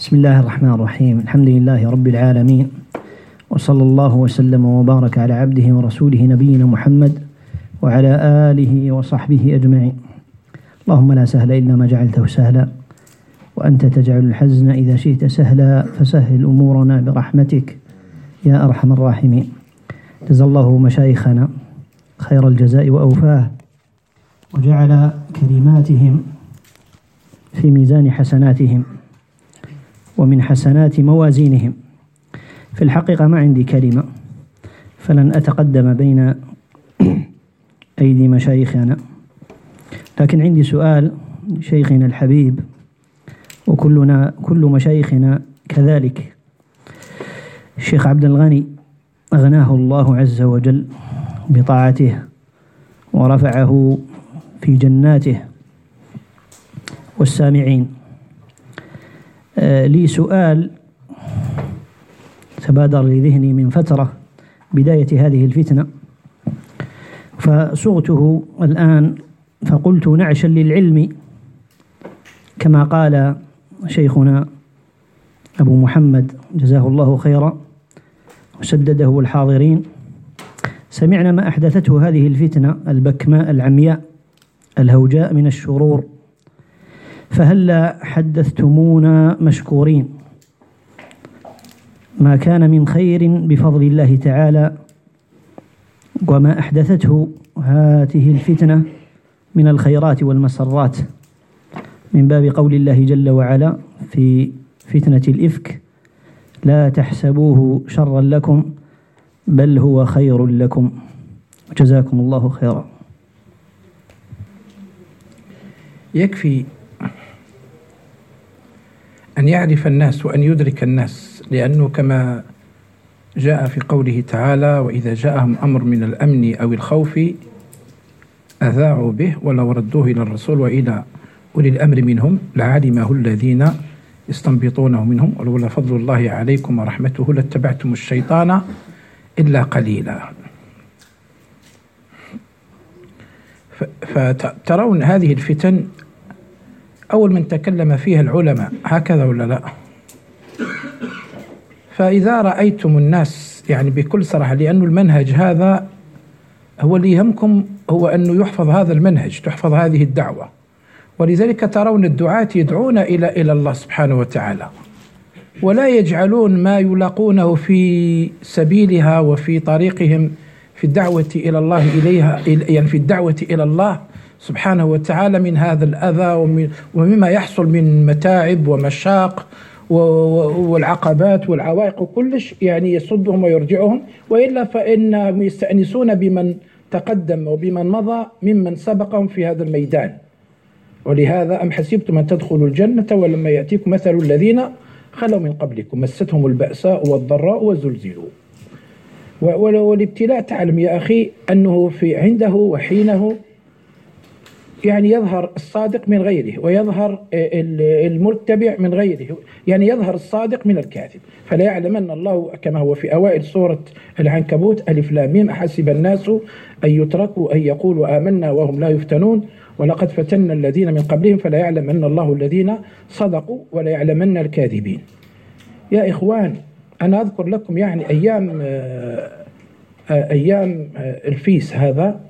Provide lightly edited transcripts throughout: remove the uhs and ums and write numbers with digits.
بسم الله الرحمن الرحيم. الحمد لله رب العالمين، وصلى الله وسلم وبارك على عبده ورسوله نبينا محمد وعلى آله وصحبه أجمعين. اللهم لا سهل إلا ما جعلته سهلا، وأنت تجعل الحزن إذا شئت سهلا، فسهل أمورنا برحمتك يا أرحم الراحمين. جزا الله مشايخنا خير الجزاء وأوفاه، وجعل كلماتهم في ميزان حسناتهم ومن حسنات موازينهم. في الحقيقة ما عندي كلمة، فلن أتقدم بين أيدي مشايخنا، لكن عندي سؤال شيخنا الحبيب، وكل مشايخنا كذلك. الشيخ عبد الغني أغناه الله عز وجل بطاعته ورفعه في جناته والسامعين. لي سؤال تبادر لذهني من فترة بداية هذه الفتنة، فصغته الآن فقلت نعشا للعلم كما قال شيخنا أبو محمد جزاه الله خيرا وسدده الحاضرين. سمعنا ما أحدثته هذه الفتنة البكماء العمياء الهوجاء من الشرور، فهلا حدثتمونا مشكورين ما كان من خير بفضل الله تعالى، وما أحدثته هذه الفتنة من الخيرات والمسرات، من باب قول الله جل وعلا في فتنة الإفك: لا تحسبوه شرا لكم بل هو خير لكم. جزاكم الله خيرا. يكفي أن يعرف الناس وأن يدرك الناس، لأنه كما جاء في قوله تعالى: وإذا جاءهم أمر من الأمن أو الخوف أذاعوا به ولو ردوه إلى الرسول وإلى أولي الأمر منهم لعلمه الذين يستنبطونه منهم ولولا فضل الله عليكم ورحمته لاتبعتم الشيطان إلا قليلا. فترون هذه الفتن أول من تكلم فيها العلماء، هكذا ولا لا؟ فإذا رأيتم الناس يعني بكل صراحة، لأن المنهج هذا هو اللي يهمكم، هو أنه يحفظ هذا المنهج، تحفظ هذه الدعوة، ولذلك ترون الدعاة يدعون إلى الله سبحانه وتعالى، ولا يجعلون ما يلاقونه في سبيلها وفي طريقهم في الدعوة إلى الله إليها، يعني في الدعوة إلى الله سبحانه وتعالى، من هذا الأذى ومما يحصل من متاعب ومشاق والعقبات والعوائق وكلش، يعني يصدهم ويرجعهم، وإلا فإنهم يستأنسون بمن تقدم وبمن مضى ممن سبقهم في هذا الميدان. ولهذا أم حسبتم أن تدخلوا الجنة ولما يأتيكم مثل الذين خلوا من قبلكم مستهم البأساء والضراء وزلزلوا. والابتلاء تعلم يا أخي أنه في عنده وحينه يعني يظهر الصادق من غيره ويظهر المتبع من غيره، يعني يظهر الصادق من الكاذب. فلا يعلمن الله كما هو في أوائل سورة العنكبوت: ألف لام ميم أحسب الناس أن يتركوا أن يقولوا آمنا وهم لا يفتنون ولقد فتنا الذين من قبلهم فلا يعلمن الله الذين صدقوا ولا يعلمن الكاذبين. يا إخوان، أنا أذكر لكم يعني أيام الفيس هذا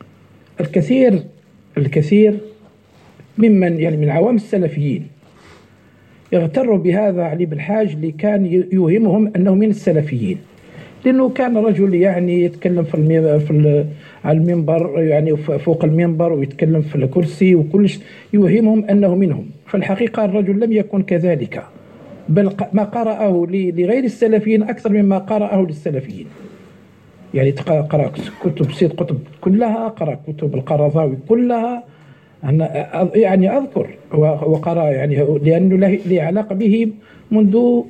الكثير ممن يعني من عوام السلفيين يغتروا بهذا علي بالحاج اللي كان يوهمهم أنه من السلفيين، لأنه كان رجل يعني يتكلم على المنبر، يعني فوق المنبر، ويتكلم في الكرسي وكلش يوهمهم أنه منهم. فالحقيقة الرجل لم يكن كذلك، بل ما قرأه لغير السلفيين أكثر مما قرأه للسلفيين. يعني قرأ كتب سيد قطب كلها، قرأ كتب القرضاوي كلها، أنا يعني أذكر وقرأ يعني لأنه له علاقة به منذ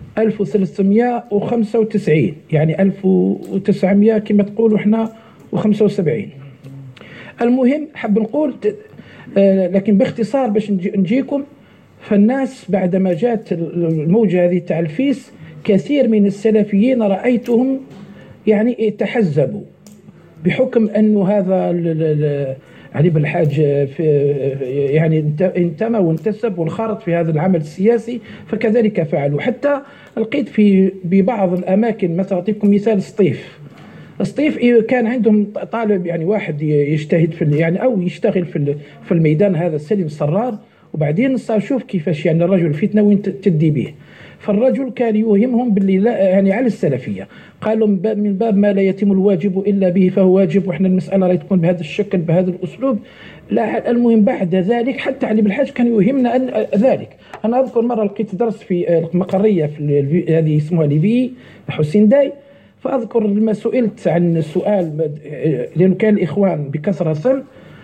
1395، يعني 1900 كما تقولوا احنا و75. المهم حب نقول لكن باختصار باش نجيكم. فالناس بعدما جاءت الموجة هذه تاع الفيس، كثير من السلفيين رأيتهم يعني تحزبوا بحكم أنه هذا علي بالحاج في يعني انتمى وانتسب وانخرط في هذا العمل السياسي، فكذلك فعلوا. حتى لقيت في ببعض الأماكن، مثلا أعطيكم مثال سطيف كان عندهم طالب يعني واحد يجتهد في يعني أو يشتغل في الميدان هذا، سليم الصرار. وبعدين صار شوف كيفاش يعني الرجل فتنة وين تدي به. فالرجل كان يوهمهم باللي لا يعني على السلفية، قالوا من باب ما لا يتم الواجب إلا به فهو واجب، وإحنا المسألة راهي تكون بهذا الشكل بهذا الأسلوب. لا، المهم بعد ذلك حتى علي بالحاج كان يوهمنا أن ذلك. أنا أذكر مرة لقيت درس في المقرية في هذه اسمها ليفي حسين داي، فأذكر لما سئلت عن سؤال لأنه كان الإخوان بكثرة ثم،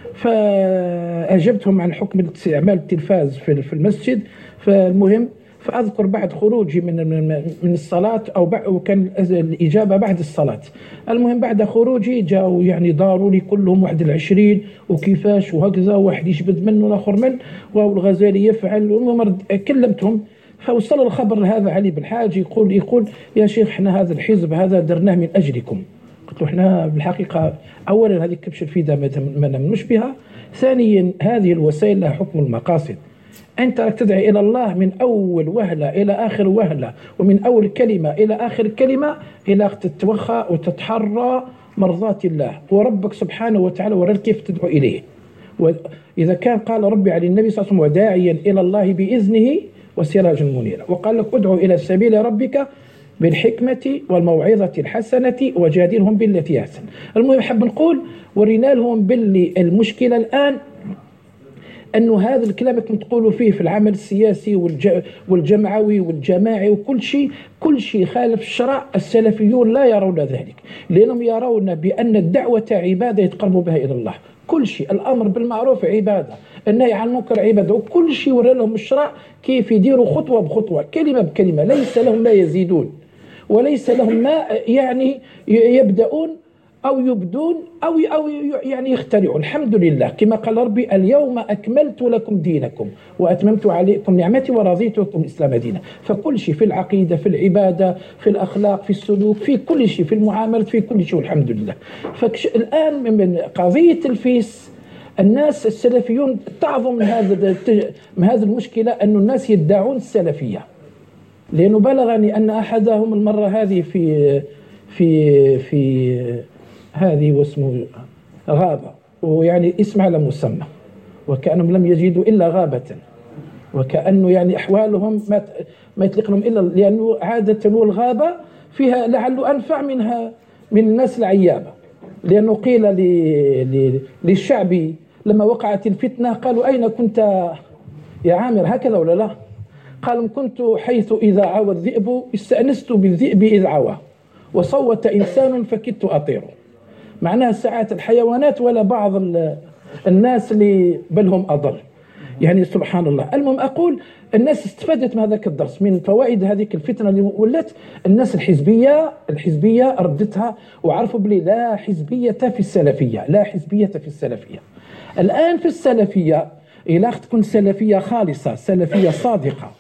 فأجبتهم عن حكم استعمال التلفاز في المسجد. فالمهم فأذكر بعد خروجي من الصلاة وكان الإجابة بعد الصلاة. المهم بعد خروجي جاءوا يعني داروا لي كلهم 21 وكيفاش وهكذا، واحد يجبد منه والآخر من والغزالي يفعل. المهم كلمتهم، فوصل الخبر هذا علي بالحاج يقول يا شيخ احنا هذا الحزب هذا درناه من أجلكم. قلت له احنا بالحقيقة أولا هذه كبش الفيدة ما نمنش بها، ثانيا هذه الوسائل لها حكم المقاصد. أنت تدعي إلى الله من أول وهلة إلى آخر وهلة، ومن أول كلمة إلى آخر كلمة، إلى تتوخى وتتحرى مرضات الله وربك سبحانه وتعالى، ورى كيف تدعو إليه. وإذا كان قال ربي على النبي صلى الله عليه وسلم وداعيا إلى الله بإذنه وسراجا منيرا، وقال لك ادعو إلى سبيل ربك بالحكمة والموعظة الحسنة وجادلهم بالتي أحسن. المهم حب نقول ورينا لهم باللي المشكلة الآن أنه هذا الكلام اللي تقولوا فيه في العمل السياسي والجمعوي والجماعي كل شيء خالف الشرع. السلفيون لا يرون ذلك، لأنهم يرون بأن الدعوة عبادة يتقرب بها إلى الله. كل شيء، الأمر بالمعروف عبادة، النهي عن المنكر عبادة، وكل شيء ورى لهم الشرع كيف يديروا خطوة بخطوة كلمة بكلمة. ليس لهم ما يزيدون وليس لهم ما يعني يبدأون أو يبدون أو يعني يخترعون. الحمد لله كما قال ربي اليوم أكملت لكم دينكم وأتممت عليكم نعمتي ورضيت لكم الإسلام دينا. فكل شيء في العقيدة، في العبادة، في الأخلاق، في السلوك، في كل شيء، في المعاملة، في كل شيء الحمد لله. فالآن من قضية الفيس الناس السلفيون تعظم من هذا المشكلة أن الناس يدعون السلفية. لأنه بلغني أن أحدهم المرة هذه في هذه واسمه غابة، ويعني اسم على مسمى، وكأنهم لم يجدوا إلا غابة، وكأنه يعني أحوالهم ما يطلق لهم إلا، لأنه عادة والغابة فيها لعل أنفع من الناس العيابة. لأنه قيل للشعب لما وقعت الفتنة قالوا أين كنت يا عامر هكذا ولا لا؟ قال كنت حيث إذا عوى الذئب استأنست بالذئب إذ عوى وصوت إنسان فكدت أطير. معناها ساعات الحيوانات ولا بعض الناس اللي بلهم أضل، يعني سبحان الله. المهم أقول الناس استفادت من هذاك الدرس من فوائد هذيك الفتنة اللي ولت الناس الحزبية ردتها وعرفوا بلي لا حزبية في السلفية، لا حزبية في السلفية. الآن في السلفية إلا تكون سلفية خالصة، سلفية صادقة،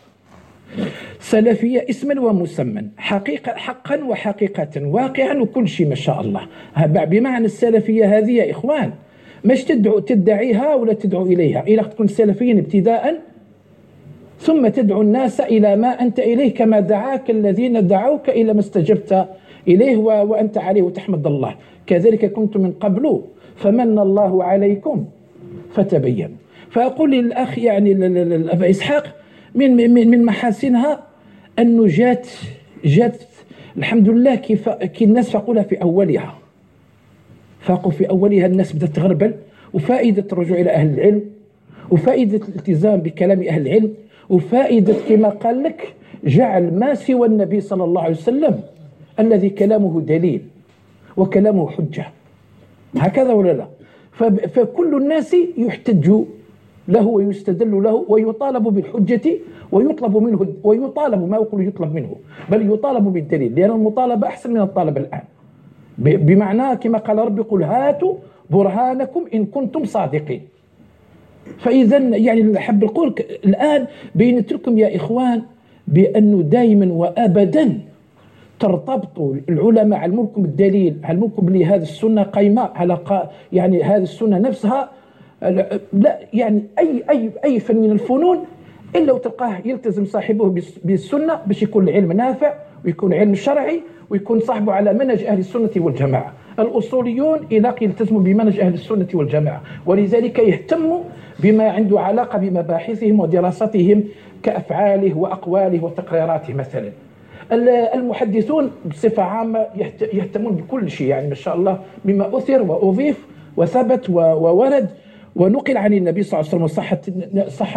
سلفية اسما ومسمى، حقيقة حقا وحقيقة واقعا وكل شيء ما شاء الله. بمعنى السلفية هذه يا إخوان مش تدعيها ولا تدعو إليها، إلا تكون سلفيا ابتداء ثم تدعو الناس إلى ما أنت إليه، كما دعاك الذين دعوك إلى ما استجبت إليه وأنت عليه وتحمد الله. كذلك كنت من قبل فمن الله عليكم فتبينوا. فأقول للأخ يعني الأبا إسحاق من محاسنها أنه جات الحمد لله كي الناس فقولها في أولها، فاقوا في أولها الناس بدأت تغربل، وفائدة الرجوع إلى أهل العلم، وفائدة الالتزام بكلام أهل العلم، وفائدة كما قال لك جعل ما سوى النبي صلى الله عليه وسلم الذي كلامه دليل وكلامه حجة، هكذا ولا لا؟ فكل الناس يحتج له ويستدل له ويطالب بالحجة ويطلب منه، ويطالب ما يقول يطلب منه بل يطالب بالدليل، لأن المطالبة أحسن من الطلب الآن. بمعنى كما قال ربي قل هاتوا برهانكم إن كنتم صادقين. فإذا يعني حب القول الآن بينت لكم يا إخوان بأنه دائما وأبدا ترتبط العلماء علموكم الدليل، علموكم بلي هذه السنة قيمة على يعني هذه السنة نفسها لا يعني أي فن من الفنون إلا وتلقاه يلتزم صاحبه بالسنة باش يكون العلم نافع ويكون علم شرعي ويكون صاحبه على منهج أهل السنة والجماعة. الأصوليون يلتزموا بمنهج أهل السنة والجماعة، ولذلك يهتموا بما عنده علاقة بمباحثهم ودراستهم كأفعاله وأقواله وتقريراته. مثلا المحدثون بصفة عامة يهتمون بكل شيء، يعني ما شاء الله مما أثر وأضيف وثبت وورد ونقل عن النبي صلى الله عليه وسلم صح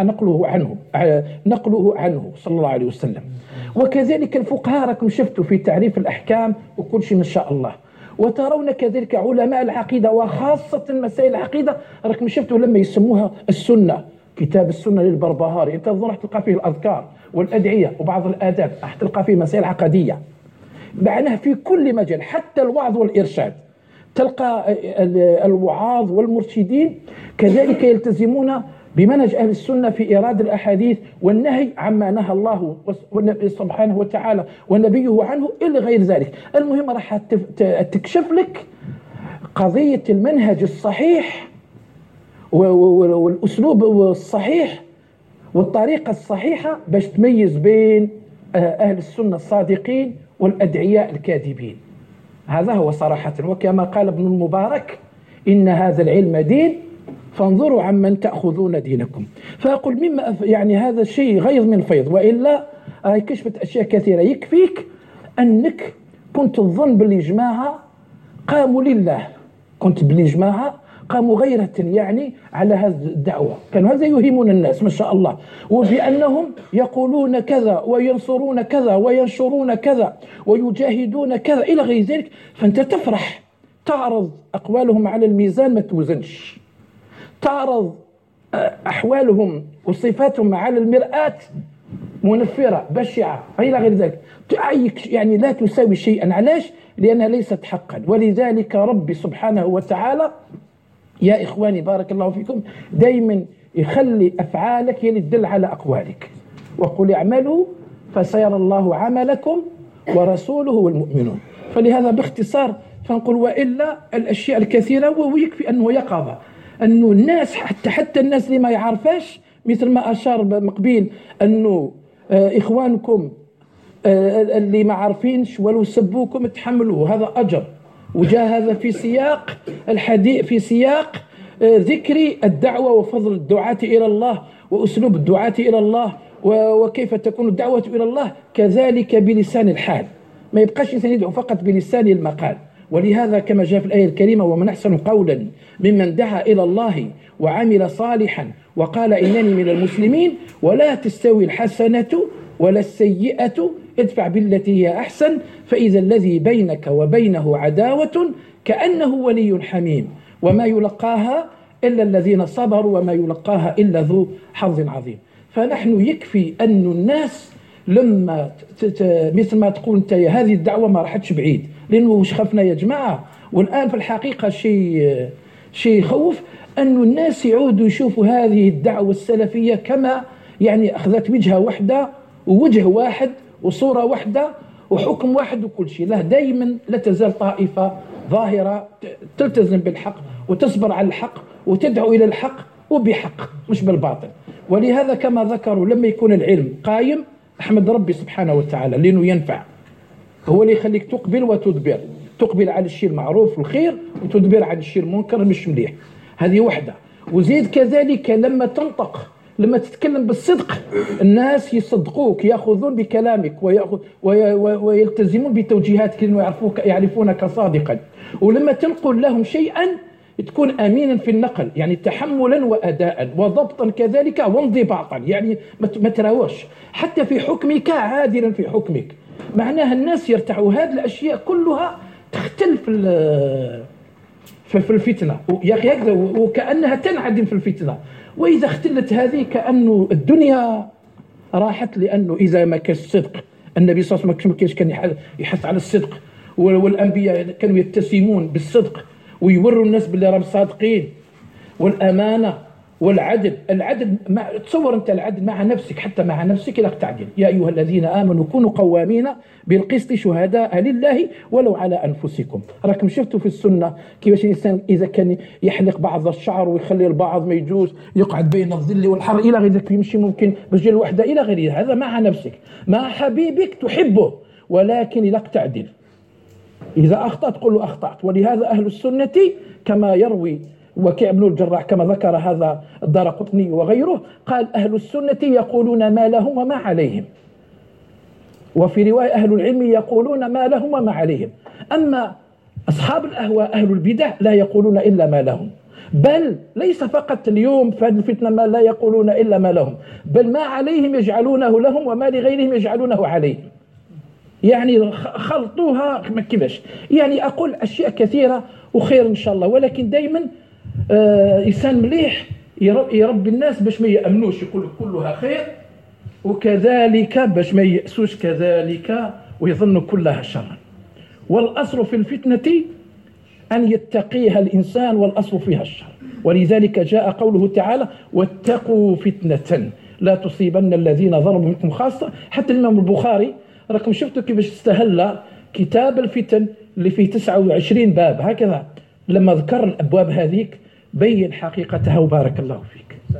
نقله عنه صلى الله عليه وسلم. وكذلك الفقهاء راكم شفتوا في تعريف الأحكام وكل شيء ما شاء الله. وترون كذلك علماء العقيدة وخاصة مسائل العقيدة راكم شفتوا لما يسموها السنة، كتاب السنة للبربهاري انت تظن راح تلقى فيه الأذكار والأدعية وبعض الآداب، راح تلقى فيه مسائل عقدية معناها في كل مجال، حتى الوعظ والإرشاد تلقى الوعاظ والمرشدين كذلك يلتزمون بمنهج أهل السنة في إيراد الأحاديث والنهي عما نهى الله سبحانه وتعالى ونبيه عنه إلى غير ذلك. المهم راح تكشف لك قضية المنهج الصحيح والأسلوب الصحيح والطريقة الصحيحة باش تميز بين أهل السنة الصادقين والأدعياء الكاذبين. هذا هو صراحة، وكما قال ابن المبارك إن هذا العلم دين فانظروا عمن تأخذون دينكم. فأقول مما يعني هذا الشيء غيظ من فيض، وإلا كشفت أشياء كثيرة. يكفيك أنك كنت تظن بالجماعة قاموا لله، كنت بالجماعة قاموا غيرة يعني على هذه الدعوة، كانوا هذا يهمون الناس ما شاء الله، وبأنهم يقولون كذا وينصرون كذا وينشرون كذا ويجاهدون كذا إلى غير ذلك. فأنت تفرح، تعرض أقوالهم على الميزان ما توزنش، تعرض أحوالهم وصفاتهم على المرآة منفرة بشعة إلى غير ذلك، يعني لا تساوي شيئا. علاش؟ لأنها ليست حقا. ولذلك ربي سبحانه وتعالى يا إخواني بارك الله فيكم دايما يخلي أفعالك هي اللي تدل على أقوالك، وقل اعملوا فسيرى الله عملكم ورسوله والمؤمنون. فلهذا باختصار فنقول وإلا الأشياء الكثيرة ويكفي أنه يقظة أنه الناس حتى الناس اللي ما يعرفاش، مثل ما أشار مقبيل أنه إخوانكم اللي ما عارفينش ولو سبوكم تحملوه هذا أجر. وجاء هذا في سياق الحديث، في سياق ذكر الدعوة وفضل الدعاة إلى الله وأسلوب الدعاة إلى الله وكيف تكون الدعوة إلى الله كذلك بلسان الحال، ما يبقاش الإنسان يدعو فقط بلسان المقال. ولهذا كما جاء في الآية الكريمة ومن أحسن قولا ممن دعا إلى الله وعمل صالحا وقال إنني من المسلمين ولا تستوي الحسنة ولا السيئة ادفع بالتي هي أحسن فإذا الذي بينك وبينه عداوة كأنه ولي حميم وما يلقاها إلا الذين صبروا وما يلقاها إلا ذو حظ عظيم. فنحن يكفي أن الناس لما مثل ما تقول أنت هذه الدعوة ما راحتش بعيد، لأنه وش خفنا يا جماعة. والآن في الحقيقة شيء يخوف أن الناس يعودوا يشوفوا هذه الدعوة السلفية كما يعني أخذت وجهة واحدة ووجه واحد وصورة واحدة وحكم واحد وكل شيء. لا، دائما لا تزال طائفة ظاهرة تلتزم بالحق وتصبر على الحق وتدعو إلى الحق وبحق مش بالباطل. ولهذا كما ذكروا لما يكون العلم قايم أحمد ربي سبحانه وتعالى لأنه ينفع، هو اللي يخليك تقبل وتدبر، تقبل على الشيء المعروف والخير وتدبر على الشيء المنكر مش مليح. هذه وحدة. وزيد كذلك لما تنطق، لما تتكلم بالصدق الناس يصدقوك، يأخذون بكلامك ويلتزمون بتوجيهاتك لأنه يعرفونك صادقا. ولما تنقل لهم شيئا تكون أمينا في النقل، يعني تحملا وأداء وضبطا كذلك وانضباطا، يعني ما تراوش حتى في حكمك عادلا في حكمك. معناها الناس يرتاحوا. هذه الأشياء كلها تختلف في الفتنة يا أخي هكذا، وكأنها تنعدم في الفتنة. وإذا اختلت هذه كأنه الدنيا راحت، لأنه إذا ما كان الصدق النبي صلى الله عليه وسلم كان يحث على الصدق، والأنبياء كانوا يتسمون بالصدق ويوروا الناس باللي راهم صادقين، والأمانة العدل تصور أنت العدل مع نفسك، حتى مع نفسك لا تعدل. يا أيها الذين آمنوا كونوا قوامين بالقسط شهداء لله ولو على أنفسكم. راكم شفتوا في السنة كيفاش الإنسان إذا كان يحلق بعض الشعر ويخلي البعض ما يجوز، يقعد بين الظل والحر إلى غير ذلك، يمشي ممكن برجل واحدة إلى غير هذا. مع نفسك مع حبيبك تحبه، ولكن لا تعدل. إذا أخطأت قل له أخطأت. ولهذا أهل السنة كما يروي وكيع بن الجراح كما ذكر هذا الدارقطني وغيره، قال أهل السنة يقولون ما لهم وما عليهم، وفي رواية أهل العلم يقولون ما لهم وما عليهم. أما أصحاب الأهواء أهل البدع لا يقولون إلا ما لهم، بل ليس فقط اليوم في هذه الفتنة ما لا يقولون إلا ما لهم، بل ما عليهم يجعلونه لهم وما لغيرهم يجعلونه عليهم. يعني خلطوها كيفاش. يعني أقول أشياء كثيرة وخير إن شاء الله، ولكن دائما إنسان مليح يربي الناس باش ما يأمنوش، يقول كلها خير، وكذلك باش ما يأسوش كذلك ويظنوا كلها شرا. والأصل في الفتنة أن يتقيها الإنسان، والأصل فيها الشر. ولذلك جاء قوله تعالى واتقوا فتنة لا تصيبن الذين ظلموا منكم خاصة. حتى الإمام البخاري راكم شفتوا كيفاش استهل كتاب الفتن اللي فيه 29 باب هكذا، لما ذكر الأبواب هذيك بين حقيقتها وبارك الله فيك.